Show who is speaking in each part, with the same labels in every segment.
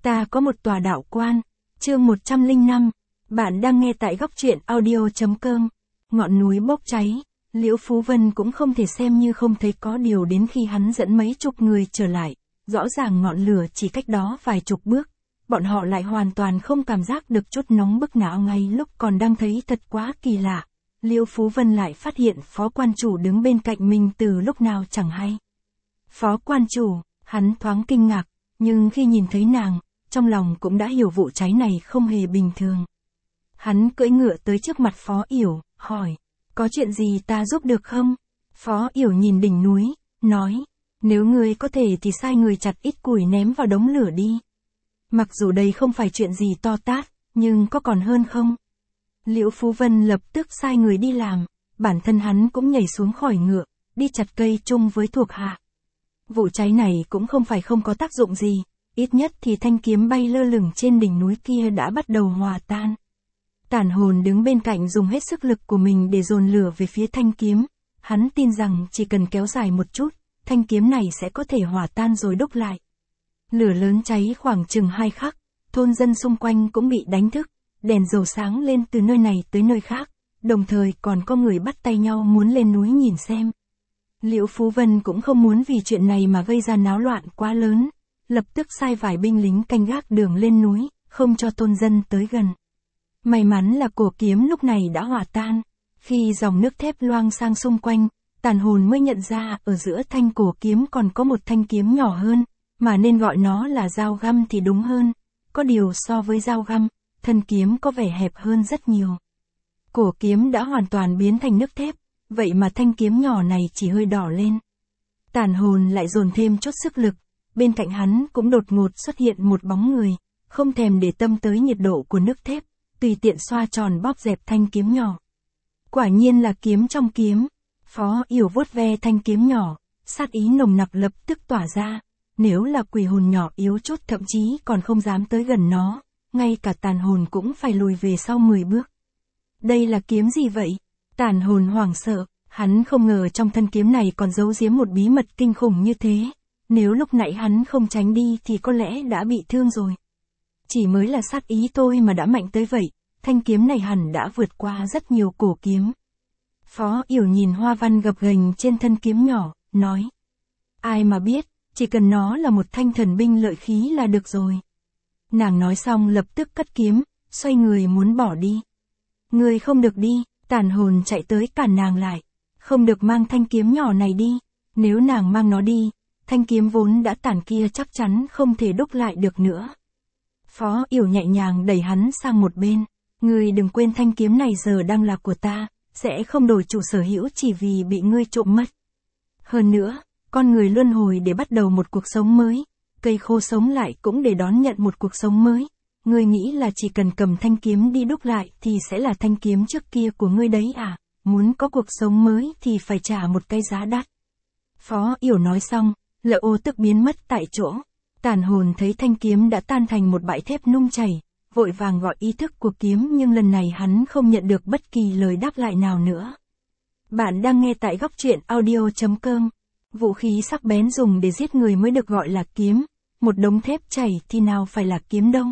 Speaker 1: Ta có một tòa đạo quan. Chương 105. Bạn đang nghe tại góc truyện audio.com. Ngọn núi bốc cháy, Liễu Phú Vân cũng không thể xem như không thấy có điều đến khi hắn dẫn mấy chục người trở lại. Rõ ràng ngọn lửa chỉ cách đó vài chục bước. Bọn họ lại hoàn toàn không cảm giác được chút nóng bức nào ngay lúc còn đang thấy thật quá kỳ lạ. Liễu Phú Vân lại phát hiện phó quan chủ đứng bên cạnh mình từ lúc nào chẳng hay. Phó quan chủ, hắn thoáng kinh ngạc, nhưng khi nhìn thấy nàng, trong lòng cũng đã hiểu vụ cháy này không hề bình thường. Hắn cưỡi ngựa tới trước mặt Phó Yểu, hỏi, có chuyện gì ta giúp được không? Phó Yểu nhìn đỉnh núi, nói, nếu ngươi có thể thì sai người chặt ít củi ném vào đống lửa đi. Mặc dù đây không phải chuyện gì to tát, nhưng có còn hơn không? Liễu Phú Vân lập tức sai người đi làm, bản thân hắn cũng nhảy xuống khỏi ngựa, đi chặt cây chung với thuộc hạ. Vụ cháy này cũng không phải không có tác dụng gì, ít nhất thì thanh kiếm bay lơ lửng trên đỉnh núi kia đã bắt đầu hòa tan. Tản Hồn đứng bên cạnh dùng hết sức lực của mình để dồn lửa về phía thanh kiếm, hắn tin rằng chỉ cần kéo dài một chút, thanh kiếm này sẽ có thể hòa tan rồi đúc lại. Lửa lớn cháy khoảng chừng 2 khắc, thôn dân xung quanh cũng bị đánh thức, đèn dầu sáng lên từ nơi này tới nơi khác, đồng thời còn có người bắt tay nhau muốn lên núi nhìn xem. Liễu Phú Vân cũng không muốn vì chuyện này mà gây ra náo loạn quá lớn, lập tức sai vài binh lính canh gác đường lên núi, không cho thôn dân tới gần. May mắn là cổ kiếm lúc này đã hòa tan, khi dòng nước thép loang sang xung quanh, Tản Hồn mới nhận ra ở giữa thanh cổ kiếm còn có một thanh kiếm nhỏ hơn, mà nên gọi nó là dao găm thì đúng hơn, có điều so với dao găm, thân kiếm có vẻ hẹp hơn rất nhiều. Cổ kiếm đã hoàn toàn biến thành nước thép, vậy mà thanh kiếm nhỏ này chỉ hơi đỏ lên. Tản Hồn lại dồn thêm chút sức lực, bên cạnh hắn cũng đột ngột xuất hiện một bóng người, không thèm để tâm tới nhiệt độ của nước thép, tùy tiện xoa tròn bóp dẹp thanh kiếm nhỏ. Quả nhiên là kiếm trong kiếm. Phó Yểu vuốt ve thanh kiếm nhỏ, sát ý nồng nặc lập tức tỏa ra, nếu là quỷ hồn nhỏ yếu chút thậm chí còn không dám tới gần nó, ngay cả Tản Hồn cũng phải lùi về sau 10 bước. Đây là kiếm gì vậy? Tản Hồn hoảng sợ, hắn không ngờ trong thân kiếm này còn giấu giếm một bí mật kinh khủng như thế, nếu lúc nãy hắn không tránh đi thì có lẽ đã bị thương rồi. Chỉ mới là sát ý thôi mà đã mạnh tới vậy, thanh kiếm này hẳn đã vượt qua rất nhiều cổ kiếm. Phó Yểu nhìn hoa văn gập ghềnh trên thân kiếm nhỏ, nói. Ai mà biết, chỉ cần nó là một thanh thần binh lợi khí là được rồi. Nàng nói xong lập tức cất kiếm, xoay người muốn bỏ đi. Người không được đi, Tản Hồn chạy tới cản nàng lại. Không được mang thanh kiếm nhỏ này đi, nếu nàng mang nó đi, thanh kiếm vốn đã tàn kia chắc chắn không thể đúc lại được nữa. Phó Yểu nhẹ nhàng đẩy hắn sang một bên. Ngươi đừng quên thanh kiếm này giờ đang là của ta, sẽ không đổi chủ sở hữu chỉ vì bị ngươi trộm mất. Hơn nữa, con người luân hồi để bắt đầu một cuộc sống mới, cây khô sống lại cũng để đón nhận một cuộc sống mới. Ngươi nghĩ là chỉ cần cầm thanh kiếm đi đúc lại thì sẽ là thanh kiếm trước kia của ngươi đấy à? Muốn có cuộc sống mới thì phải trả một cái giá đắt. Phó Yểu nói xong, Lệ Ô tức biến mất tại chỗ. Tản Hồn thấy thanh kiếm đã tan thành một bãi thép nung chảy, vội vàng gọi ý thức của kiếm nhưng lần này hắn không nhận được bất kỳ lời đáp lại nào nữa. Bạn đang nghe tại góc truyện audio.com. Vũ khí sắc bén dùng để giết người mới được gọi là kiếm, một đống thép chảy thì nào phải là kiếm đâu.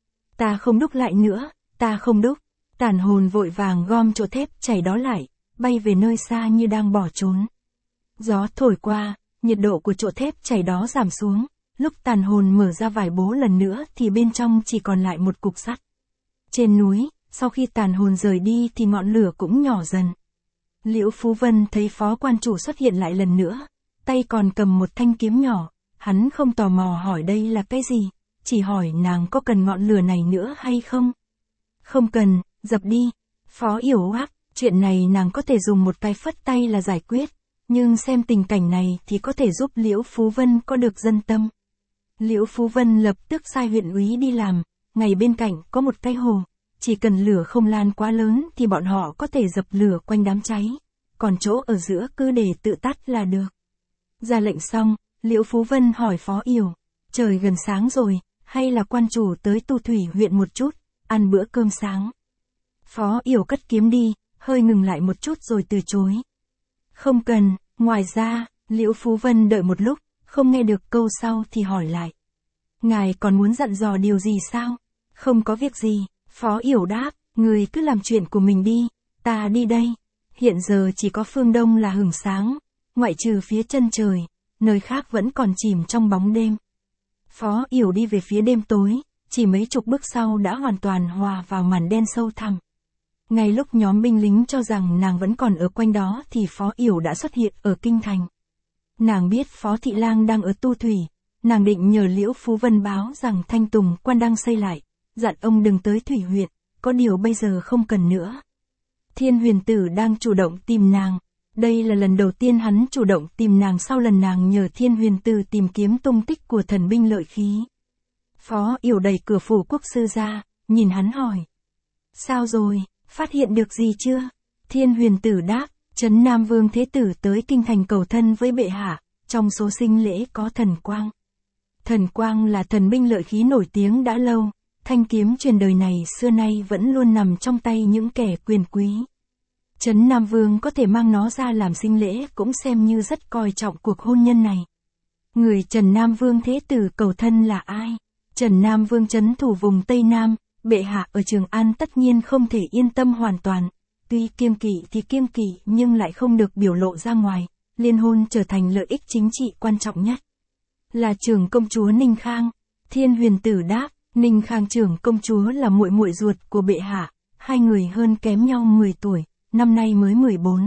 Speaker 1: Ta không đúc lại nữa, ta không đúc. Tản Hồn vội vàng gom chỗ thép chảy đó lại, bay về nơi xa như đang bỏ trốn. Gió thổi qua, nhiệt độ của chỗ thép chảy đó giảm xuống. Lúc Tản Hồn mở ra vải bố lần nữa thì bên trong chỉ còn lại một cục sắt. Trên núi, sau khi Tản Hồn rời đi thì ngọn lửa cũng nhỏ dần. Liễu Phú Vân thấy phó quan chủ xuất hiện lại lần nữa, tay còn cầm một thanh kiếm nhỏ, hắn không tò mò hỏi đây là cái gì, chỉ hỏi nàng có cần ngọn lửa này nữa hay không. Không cần, dập đi. Phó Yểu ác, chuyện này nàng có thể dùng một cái phất tay là giải quyết, nhưng xem tình cảnh này thì có thể giúp Liễu Phú Vân có được dân tâm. Liễu Phú Vân lập tức sai huyện úy đi làm, ngay bên cạnh có một cái hồ, chỉ cần lửa không lan quá lớn thì bọn họ có thể dập lửa quanh đám cháy, còn chỗ ở giữa cứ để tự tắt là được. Ra lệnh xong, Liễu Phú Vân hỏi Phó Yểu, trời gần sáng rồi, hay là quan chủ tới Tu Thủy huyện một chút, ăn bữa cơm sáng. Phó Yểu cất kiếm đi, hơi ngừng lại một chút rồi từ chối. Không cần, ngoài ra, Liễu Phú Vân đợi một lúc, không nghe được câu sau thì hỏi lại. Ngài còn muốn dặn dò điều gì sao? Không có việc gì, Phó Yểu đáp, người cứ làm chuyện của mình đi, ta đi đây. Hiện giờ chỉ có phương đông là hửng sáng, ngoại trừ phía chân trời, nơi khác vẫn còn chìm trong bóng đêm. Phó Yểu đi về phía đêm tối, chỉ mấy chục bước sau đã hoàn toàn hòa vào màn đen sâu thẳm. Ngay lúc nhóm binh lính cho rằng nàng vẫn còn ở quanh đó thì Phó Yểu đã xuất hiện ở kinh thành. Nàng biết Phó Thị Lang đang ở Tu Thủy, nàng định nhờ Liễu Phú Vân báo rằng Thanh Tùng quan đang xây lại, dặn ông đừng tới Thủy huyện, có điều bây giờ không cần nữa. Thiên Huyền Tử đang chủ động tìm nàng, đây là lần đầu tiên hắn chủ động tìm nàng sau lần nàng nhờ Thiên Huyền Tử tìm kiếm tung tích của thần binh lợi khí. Phó Yểu đẩy cửa phủ quốc sư ra, nhìn hắn hỏi. Sao rồi, phát hiện được gì chưa? Thiên Huyền Tử đáp, Trấn Nam Vương Thế Tử tới kinh thành cầu thân với bệ hạ, trong số sinh lễ có thần quang. Thần quang là thần binh lợi khí nổi tiếng đã lâu, thanh kiếm truyền đời này xưa nay vẫn luôn nằm trong tay những kẻ quyền quý. Trấn Nam Vương có thể mang nó ra làm sinh lễ cũng xem như rất coi trọng cuộc hôn nhân này. Người Trần Nam Vương Thế Tử cầu thân là ai? Trần Nam Vương trấn thủ vùng Tây Nam, bệ hạ ở Trường An tất nhiên không thể yên tâm hoàn toàn. Tuy kiêng kỵ thì kiêng kỵ nhưng lại không được biểu lộ ra ngoài, liên hôn trở thành lợi ích chính trị quan trọng nhất. Là trưởng công chúa Ninh Khang. Thiên Huyền Tử đáp, Ninh Khang trưởng công chúa là muội muội ruột của bệ hạ, hai người hơn kém nhau 10 tuổi, năm nay mới 14.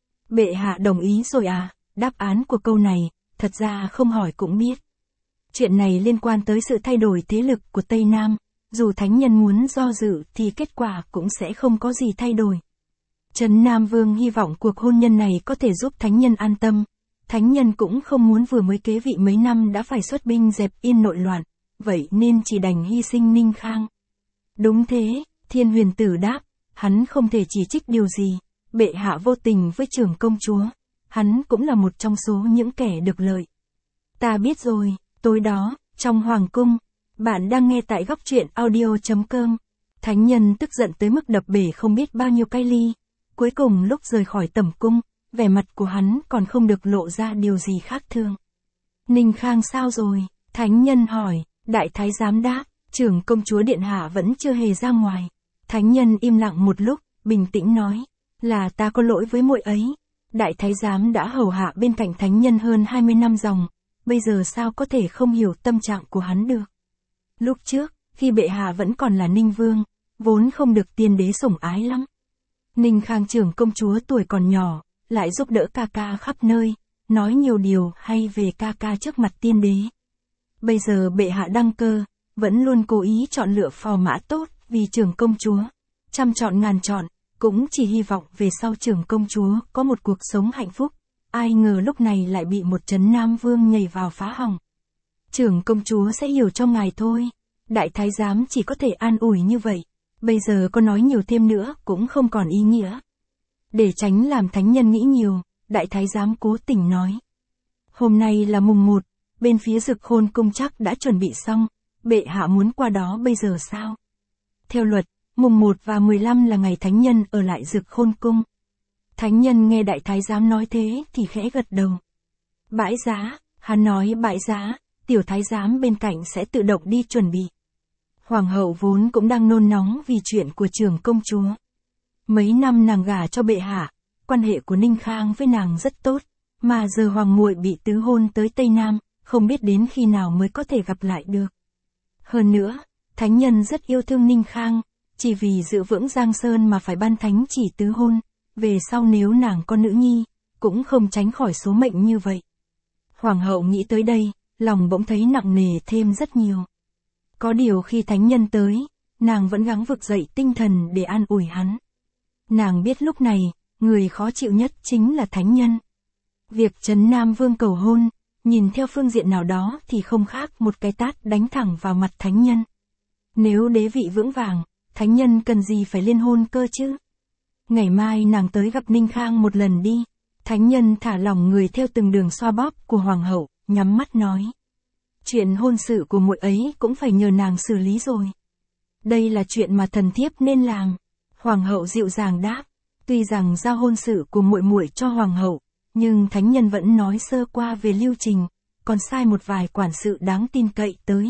Speaker 1: Bệ hạ đồng ý rồi à? Đáp án của câu này, thật ra không hỏi cũng biết. Chuyện này liên quan tới sự thay đổi thế lực của Tây Nam, dù thánh nhân muốn do dự thì kết quả cũng sẽ không có gì thay đổi. Trấn Nam Vương hy vọng cuộc hôn nhân này có thể giúp thánh nhân an tâm. Thánh nhân cũng không muốn vừa mới kế vị mấy năm đã phải xuất binh dẹp yên nội loạn, vậy nên chỉ đành hy sinh Ninh Khang. Đúng thế, Thiên Huyền Tử đáp, hắn không thể chỉ trích điều gì, bệ hạ vô tình với trưởng công chúa, hắn cũng là một trong số những kẻ được lợi. Ta biết rồi, tối đó, trong hoàng cung, bạn đang nghe tại góc truyện audio.com. Thánh nhân tức giận tới mức đập bể không biết bao nhiêu cái ly. Cuối cùng lúc rời khỏi tẩm cung, vẻ mặt của hắn còn không được lộ ra điều gì khác thường. Ninh Khang sao rồi? Thánh nhân hỏi. Đại thái giám đáp, trưởng công chúa điện hạ vẫn chưa hề ra ngoài. Thánh nhân im lặng một lúc, bình tĩnh nói, là ta có lỗi với muội ấy. Đại thái giám đã hầu hạ bên cạnh thánh nhân hơn 20 năm dòng, bây giờ sao có thể không hiểu tâm trạng của hắn được. Lúc trước, khi bệ hạ vẫn còn là Ninh Vương, vốn không được tiên đế sủng ái lắm. Ninh Khang trưởng công chúa tuổi còn nhỏ, lại giúp đỡ ca ca khắp nơi, nói nhiều điều hay về ca ca trước mặt tiên đế. Bây giờ bệ hạ đăng cơ, vẫn luôn cố ý chọn lựa phò mã tốt vì trưởng công chúa. Trăm chọn ngàn chọn, cũng chỉ hy vọng về sau trưởng công chúa có một cuộc sống hạnh phúc. Ai ngờ lúc này lại bị một Trấn Nam Vương nhảy vào phá hỏng. Trưởng công chúa sẽ hiểu cho ngài thôi. Đại thái giám chỉ có thể an ủi như vậy. Bây giờ có nói nhiều thêm nữa cũng không còn ý nghĩa. Để tránh làm thánh nhân nghĩ nhiều, đại thái giám cố tình nói. Hôm nay là mùng 1, bên phía Dực Khôn cung chắc đã chuẩn bị xong, bệ hạ muốn qua đó bây giờ sao? Theo luật, mùng 1 và 15 là ngày thánh nhân ở lại Dực Khôn cung. Thánh nhân nghe đại thái giám nói thế thì khẽ gật đầu. Bãi giá, hắn nói bãi giá, tiểu thái giám bên cạnh sẽ tự động đi chuẩn bị. Hoàng hậu vốn cũng đang nôn nóng vì chuyện của trưởng công chúa. Mấy năm nàng gả cho bệ hạ, quan hệ của Ninh Khang với nàng rất tốt, mà giờ hoàng muội bị tứ hôn tới Tây Nam, không biết đến khi nào mới có thể gặp lại được. Hơn nữa, thánh nhân rất yêu thương Ninh Khang, chỉ vì giữ vững Giang Sơn mà phải ban thánh chỉ tứ hôn, về sau nếu nàng có nữ nhi, cũng không tránh khỏi số mệnh như vậy. Hoàng hậu nghĩ tới đây, lòng bỗng thấy nặng nề thêm rất nhiều. Có điều khi thánh nhân tới, nàng vẫn gắng vực dậy tinh thần để an ủi hắn. Nàng biết lúc này, người khó chịu nhất chính là thánh nhân. Việc Trấn Nam Vương cầu hôn, nhìn theo phương diện nào đó thì không khác một cái tát đánh thẳng vào mặt thánh nhân. Nếu đế vị vững vàng, thánh nhân cần gì phải liên hôn cơ chứ? Ngày mai nàng tới gặp Ninh Khang một lần đi. Thánh nhân thả lỏng người theo từng đường xoa bóp của hoàng hậu, nhắm mắt nói. Chuyện hôn sự của muội ấy cũng phải nhờ nàng xử lý rồi. Đây là chuyện mà thần thiếp nên làm. Hoàng hậu dịu dàng đáp. Tuy rằng giao hôn sự của muội muội cho hoàng hậu, nhưng thánh nhân vẫn nói sơ qua về lưu trình, còn sai một vài quản sự đáng tin cậy tới.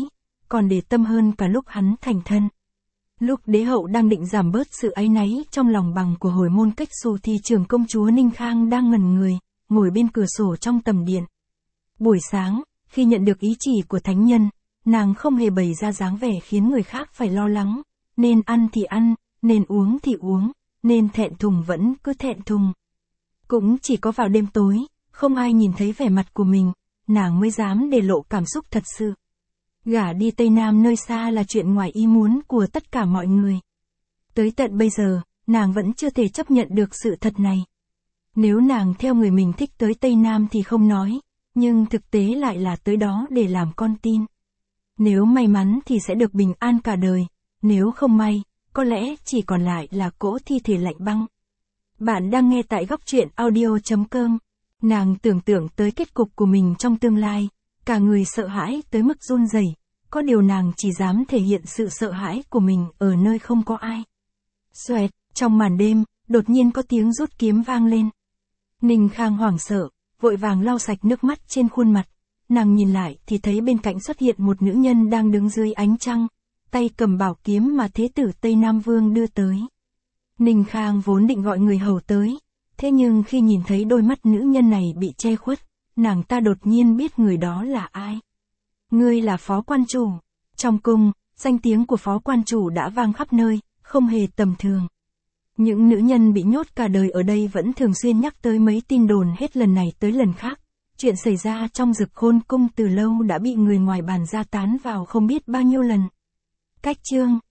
Speaker 1: còn để tâm hơn cả lúc hắn thành thân. Lúc đế hậu đang định giảm bớt sự áy náy trong lòng bằng của hồi môn cách xù thì trưởng công chúa Ninh Khang đang ngẩn người, ngồi bên cửa sổ trong tầm điện. Buổi sáng, khi nhận được ý chỉ của thánh nhân, nàng không hề bày ra dáng vẻ khiến người khác phải lo lắng, nên ăn thì ăn, nên uống thì uống, nên thẹn thùng vẫn cứ thẹn thùng. Cũng chỉ có vào đêm tối, không ai nhìn thấy vẻ mặt của mình, nàng mới dám để lộ cảm xúc thật sự. Gả đi Tây Nam nơi xa là chuyện ngoài ý muốn của tất cả mọi người. Tới tận bây giờ, nàng vẫn chưa thể chấp nhận được sự thật này. Nếu nàng theo người mình thích tới Tây Nam thì không nói, nhưng thực tế lại là tới đó để làm con tin. Nếu may mắn thì sẽ được bình an cả đời, nếu không may, có lẽ chỉ còn lại là cỗ thi thể lạnh băng. Bạn đang nghe tại góc truyện audio.com. Nàng tưởng tượng tới kết cục của mình trong tương lai, cả người sợ hãi tới mức run rẩy. Có điều nàng chỉ dám thể hiện sự sợ hãi của mình ở nơi không có ai. Xoẹt, trong màn đêm, đột nhiên có tiếng rút kiếm vang lên. Ninh Khang hoảng sợ, vội vàng lau sạch nước mắt trên khuôn mặt. Nàng nhìn lại thì thấy bên cạnh xuất hiện một nữ nhân đang đứng dưới ánh trăng, tay cầm bảo kiếm mà thế tử Tây Nam Vương đưa tới. Ninh Khang vốn định gọi người hầu tới, thế nhưng khi nhìn thấy đôi mắt nữ nhân này bị che khuất, nàng ta đột nhiên biết người đó là ai. Ngươi là phó quan chủ. Trong cung, danh tiếng của phó quan chủ đã vang khắp nơi, không hề tầm thường. Những nữ nhân bị nhốt cả đời ở đây vẫn thường xuyên nhắc tới mấy tin đồn hết lần này tới lần khác. Chuyện xảy ra trong Dực Khôn cung từ lâu đã bị người ngoài bàn ra tán vào không biết bao nhiêu lần. Cách chương